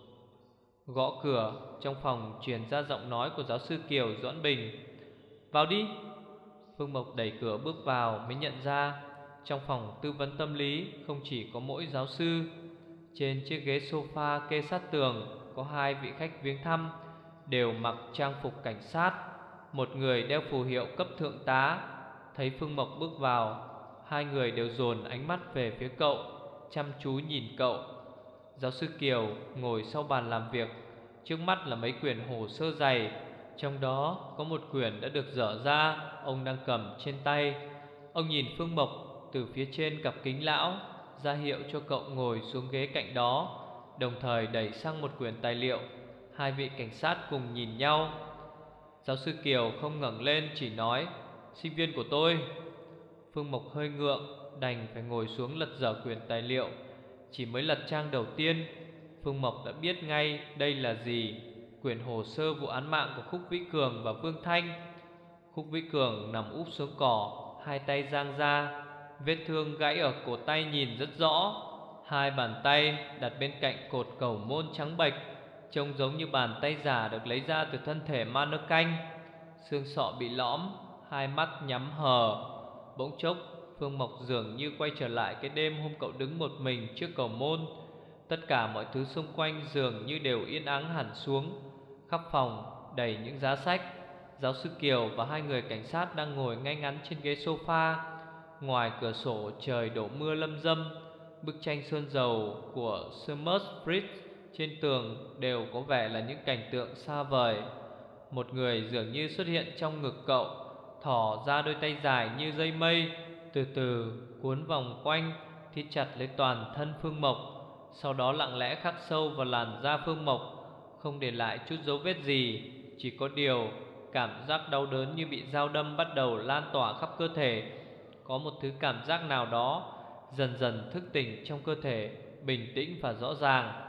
Gõ cửa, trong phòng truyền ra giọng nói của giáo sư Kiều Doãn Bình. Vào đi. Phương Mộc đẩy cửa bước vào mới nhận ra trong phòng tư vấn tâm lý không chỉ có mỗi giáo sư. Trên chiếc ghế sofa kê sát tường có hai vị khách viếng thăm, đều mặc trang phục cảnh sát. Một người đeo phù hiệu cấp thượng tá. Thấy Phương Mộc bước vào, hai người đều dồn ánh mắt về phía cậu, chăm chú nhìn cậu. Giáo sư Kiều ngồi sau bàn làm việc, trước mắt là mấy quyển hồ sơ dày. Trong đó có một quyển đã được dở ra, ông đang cầm trên tay. Ông nhìn Phương Mộc từ phía trên cặp kính lão, ra hiệu cho cậu ngồi xuống ghế cạnh đó, đồng thời đẩy sang một quyển tài liệu. Hai vị cảnh sát cùng nhìn nhau. Giáo sư Kiều không ngẩng lên, chỉ nói: sinh viên của tôi. Phương Mộc hơi ngượng, đành phải ngồi xuống lật dở quyển tài liệu. Chỉ mới lật trang đầu tiên, Phương Mộc đã biết ngay đây là gì. Quyển hồ sơ vụ án mạng của Khúc Vĩ Cường và Vương Thanh. Khúc Vĩ Cường nằm úp xuống cỏ, hai tay giang ra, vết thương gãy ở cổ tay nhìn rất rõ. Hai bàn tay đặt bên cạnh cột cầu môn trắng bệch, trông giống như bàn tay giả được lấy ra từ thân thể ma nơ canh. Xương sọ bị lõm, hai mắt nhắm hờ. Bỗng chốc, Phương Mộc dường như quay trở lại cái đêm hôm cậu đứng một mình trước cầu môn. Tất cả mọi thứ xung quanh dường như đều yên ắng hẳn xuống. Khắp phòng đầy những giá sách. Giáo sư Kiều và hai người cảnh sát đang ngồi ngay ngắn trên ghế sofa. Ngoài cửa sổ trời đổ mưa lâm râm. Bức tranh sơn dầu của Summersbridge trên tường đều có vẻ là những cảnh tượng xa vời. Một người dường như xuất hiện trong ngực cậu, thỏ ra đôi tay dài như dây mây, từ từ cuốn vòng quanh, thít chặt lấy toàn thân Phương Mộc. Sau đó lặng lẽ khắc sâu vào làn da Phương Mộc, không để lại chút dấu vết gì. Chỉ có điều cảm giác đau đớn như bị dao đâm bắt đầu lan tỏa khắp cơ thể. Có một thứ cảm giác nào đó dần dần thức tỉnh trong cơ thể, bình tĩnh và rõ ràng.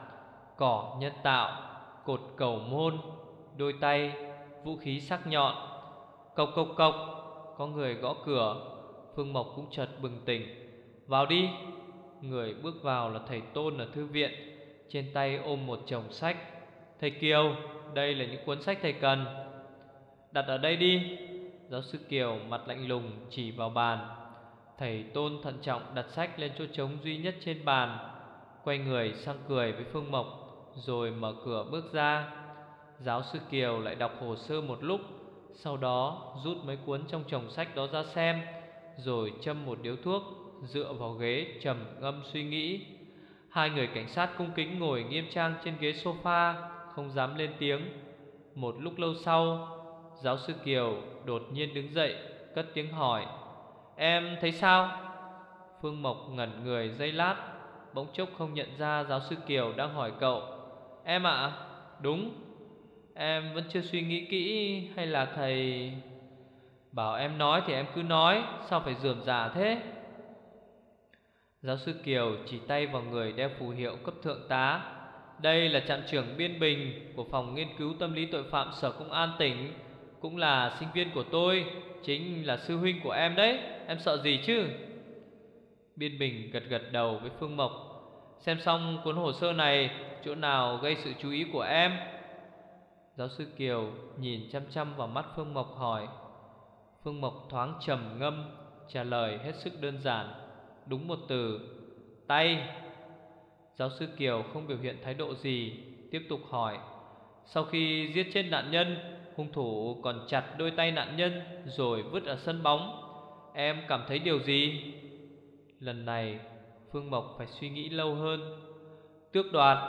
Cỏ nhân tạo, cột cầu môn, đôi tay, vũ khí sắc nhọn. Cộc cộc cộc, có người gõ cửa. Phương Mộc cũng chợt bừng tỉnh. Vào đi. Người bước vào là thầy Tôn ở thư viện, trên tay ôm một chồng sách. Thầy Kiều, đây là những cuốn sách thầy cần. Đặt ở đây đi. Giáo sư Kiều mặt lạnh lùng chỉ vào bàn. Thầy Tôn thận trọng đặt sách lên chỗ trống duy nhất trên bàn, quay người sang cười với Phương Mộc, rồi mở cửa bước ra. Giáo sư Kiều lại đọc hồ sơ một lúc, sau đó rút mấy cuốn trong chồng sách đó ra xem, rồi châm một điếu thuốc, dựa vào ghế trầm ngâm suy nghĩ. Hai người cảnh sát cung kính ngồi nghiêm trang trên ghế sofa, không dám lên tiếng. Một lúc lâu sau, giáo sư Kiều đột nhiên đứng dậy, cất tiếng hỏi: "Em thấy sao?" Phương Mộc ngẩn người giây lát, bỗng chốc không nhận ra giáo sư Kiều đang hỏi cậu. "Em ạ?" À? "Đúng." "Em vẫn chưa suy nghĩ kỹ hay là thầy?" "Bảo em nói thì em cứ nói, sao phải rườm rà thế?" Giáo sư Kiều chỉ tay vào người đeo phù hiệu cấp thượng tá. "Đây là trạm trưởng Biên Bình của phòng nghiên cứu tâm lý tội phạm Sở Công an tỉnh, cũng là sinh viên của tôi, chính là sư huynh của em đấy. Em sợ gì chứ?" Biên Bình gật gật đầu với Phương Mộc. "Xem xong cuốn hồ sơ này, chỗ nào gây sự chú ý của em?" Giáo sư Kiều nhìn chăm chăm vào mắt Phương Mộc hỏi. Phương Mộc thoáng trầm ngâm, trả lời hết sức đơn giản: "Đúng một từ, tay." Giáo sư Kiều không biểu hiện thái độ gì, tiếp tục hỏi: "Sau khi giết chết nạn nhân, hung thủ còn chặt đôi tay nạn nhân rồi vứt ở sân bóng. Em cảm thấy điều gì?" Lần này Phương Mộc phải suy nghĩ lâu hơn. "Tước đoạt."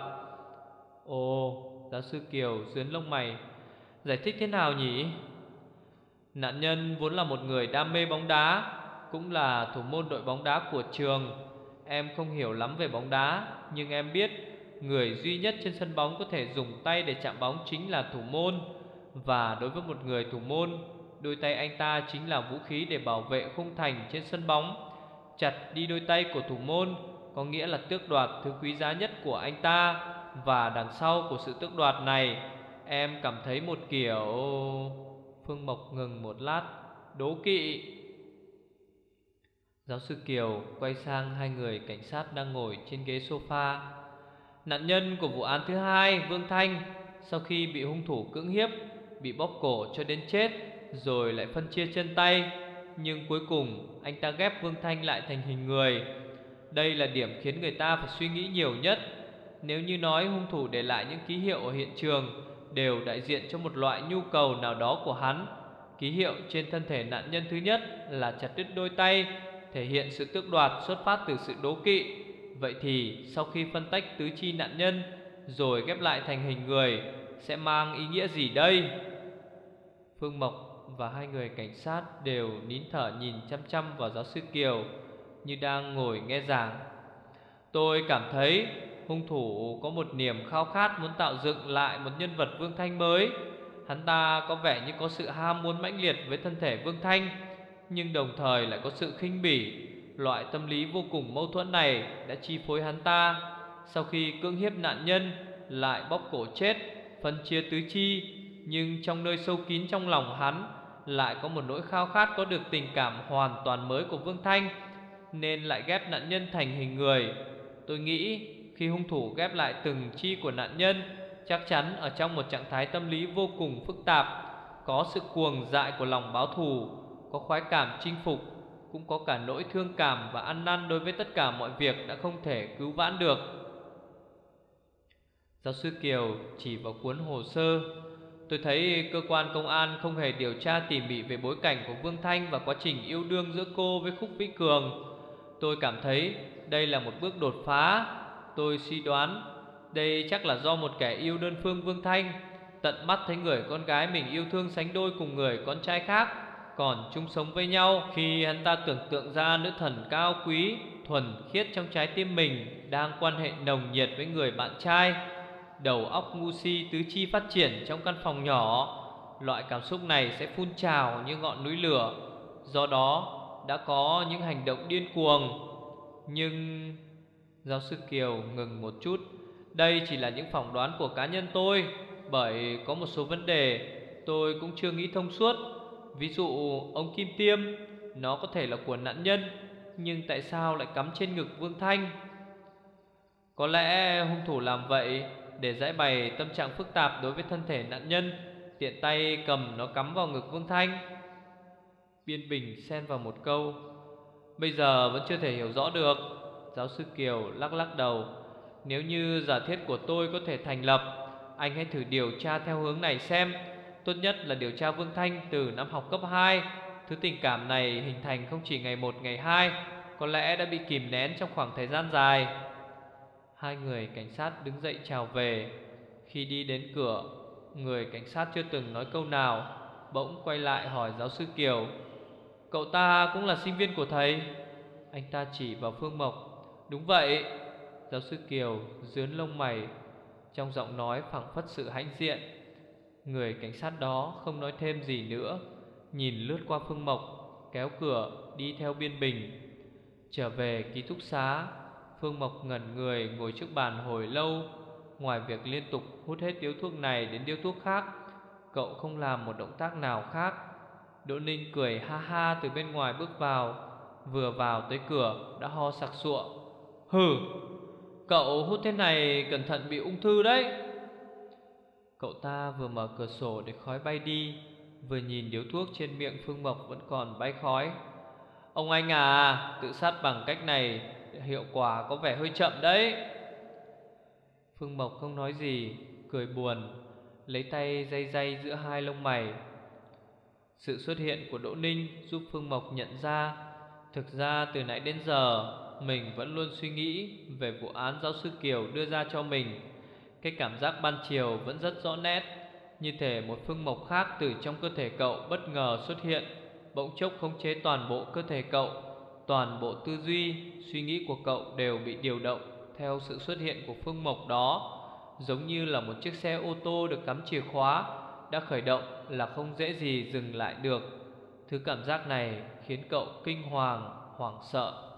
"Ồ." Giáo sư Kiều nhướng lông mày: "Giải thích thế nào nhỉ?" "Nạn nhân vốn là một người đam mê bóng đá, cũng là thủ môn đội bóng đá của trường. Em không hiểu lắm về bóng đá, nhưng em biết người duy nhất trên sân bóng có thể dùng tay để chạm bóng chính là thủ môn. Và đối với một người thủ môn, đôi tay anh ta chính là vũ khí để bảo vệ khung thành trên sân bóng. Chặt đi đôi tay của thủ môn có nghĩa là tước đoạt thứ quý giá nhất của anh ta. Và đằng sau của sự tước đoạt này, em cảm thấy một kiểu..." Phương Mộc ngừng một lát: "Đố kỵ." Giáo sư Kiều quay sang hai người cảnh sát đang ngồi trên ghế sofa. "Nạn nhân của vụ án thứ hai, Vương Thanh, sau khi bị hung thủ cưỡng hiếp, bị bóp cổ cho đến chết, rồi lại phân chia chân tay, nhưng cuối cùng anh ta ghép Vương Thanh lại thành hình người. Đây là điểm khiến người ta phải suy nghĩ nhiều nhất. Nếu như nói hung thủ để lại những ký hiệu ở hiện trường đều đại diện cho một loại nhu cầu nào đó của hắn, ký hiệu trên thân thể nạn nhân thứ nhất là chặt đứt đôi tay, thể hiện sự tước đoạt xuất phát từ sự đố kỵ. Vậy thì sau khi phân tách tứ chi nạn nhân rồi ghép lại thành hình người sẽ mang ý nghĩa gì đây?" Phương Mộc và hai người cảnh sát đều nín thở nhìn chăm chăm vào giáo sư Kiều, như đang ngồi nghe giảng. "Tôi cảm thấy hung thủ có một niềm khao khát muốn tạo dựng lại một nhân vật Vương Thanh mới. Hắn ta có vẻ như có sự ham muốn mãnh liệt với thân thể Vương Thanh, nhưng đồng thời lại có sự khinh bỉ. Loại tâm lý vô cùng mâu thuẫn này đã chi phối hắn ta. Sau khi cưỡng hiếp nạn nhân, lại bóp cổ chết, phân chia tứ chi, nhưng trong nơi sâu kín trong lòng hắn lại có một nỗi khao khát có được tình cảm hoàn toàn mới của Vương Thanh, nên lại ghép nạn nhân thành hình người. Tôi nghĩ khi hung thủ ghép lại từng chi của nạn nhân, chắc chắn ở trong một trạng thái tâm lý vô cùng phức tạp, có sự cuồng dại của lòng báo thù, có khoái cảm chinh phục, cũng có cả nỗi thương cảm và ăn năn đối với tất cả mọi việc đã không thể cứu vãn được." Giáo sư Kiều chỉ vào cuốn hồ sơ. "Tôi thấy cơ quan công an không hề điều tra tỉ mỉ về bối cảnh của Vương Thanh và quá trình yêu đương giữa cô với Khúc Vĩ Cường. Tôi cảm thấy đây là một bước đột phá. Tôi suy đoán đây chắc là do một kẻ yêu đơn phương Vương Thanh tận mắt thấy người con gái mình yêu thương sánh đôi cùng người con trai khác, còn chung sống với nhau, khi hắn ta tưởng tượng ra nữ thần cao quý, thuần khiết trong trái tim mình đang quan hệ nồng nhiệt với người bạn trai. Đầu óc ngu si tứ chi phát triển trong căn phòng nhỏ, loại cảm xúc này sẽ phun trào như ngọn núi lửa. Do đó đã có những hành động điên cuồng. Nhưng..." Giáo sư Kiều ngừng một chút: "Đây chỉ là những phỏng đoán của cá nhân tôi, bởi có một số vấn đề tôi cũng chưa nghĩ thông suốt. Ví dụ ống kim tiêm, nó có thể là của nạn nhân, nhưng tại sao lại cắm trên ngực Vương Thanh? Có lẽ hung thủ làm vậy để giải bày tâm trạng phức tạp đối với thân thể nạn nhân, tiện tay cầm nó cắm vào ngực Vương Thanh." Biên Bình xen vào một câu: "Bây giờ vẫn chưa thể hiểu rõ được." Giáo sư Kiều lắc lắc đầu: "Nếu như giả thiết của tôi có thể thành lập, anh hãy thử điều tra theo hướng này xem. Tốt nhất là điều tra Vương Thanh từ năm học cấp hai. Thứ tình cảm này hình thành không chỉ ngày một ngày hai, có lẽ đã bị kìm nén trong khoảng thời gian dài. Hai người cảnh sát đứng dậy chào về. Khi đi đến cửa, người cảnh sát chưa từng nói câu nào bỗng quay lại hỏi giáo sư Kiều: "Cậu ta cũng là sinh viên của thầy?" Anh ta chỉ vào Phương Mộc. "Đúng vậy." Giáo sư Kiều nhướng lông mày, trong giọng nói phảng phất sự hãnh diện. Người cảnh sát đó không nói thêm gì nữa, nhìn lướt qua Phương Mộc, kéo cửa đi theo Biên Bình. Trở về ký túc xá, Phương Mộc ngẩn người ngồi trước bàn hồi lâu. Ngoài việc liên tục hút hết điếu thuốc này đến điếu thuốc khác, cậu không làm một động tác nào khác. Đỗ Ninh cười ha ha từ bên ngoài bước vào. Vừa vào tới cửa đã ho sặc sụa. "Hừ, cậu hút thế này cẩn thận bị ung thư đấy." Cậu ta vừa mở cửa sổ để khói bay đi, vừa nhìn điếu thuốc trên miệng Phương Mộc vẫn còn bay khói. "Ông anh à, tự sát bằng cách này hiệu quả có vẻ hơi chậm đấy." Phương Mộc không nói gì, cười buồn, lấy tay day day giữa hai lông mày. Sự xuất hiện của Đỗ Ninh giúp Phương Mộc nhận ra, thực ra từ nãy đến giờ mình vẫn luôn suy nghĩ về vụ án giáo sư Kiều đưa ra cho mình. Cái cảm giác ban chiều vẫn rất rõ nét, như thể một Phương Mộc khác từ trong cơ thể cậu bất ngờ xuất hiện, bỗng chốc khống chế toàn bộ cơ thể cậu. Toàn bộ tư duy, suy nghĩ của cậu đều bị điều động theo sự xuất hiện của Phương Mộc đó, giống như là một chiếc xe ô tô được cắm chìa khóa, đã khởi động là không dễ gì dừng lại được. Thứ cảm giác này khiến cậu kinh hoàng, hoảng sợ.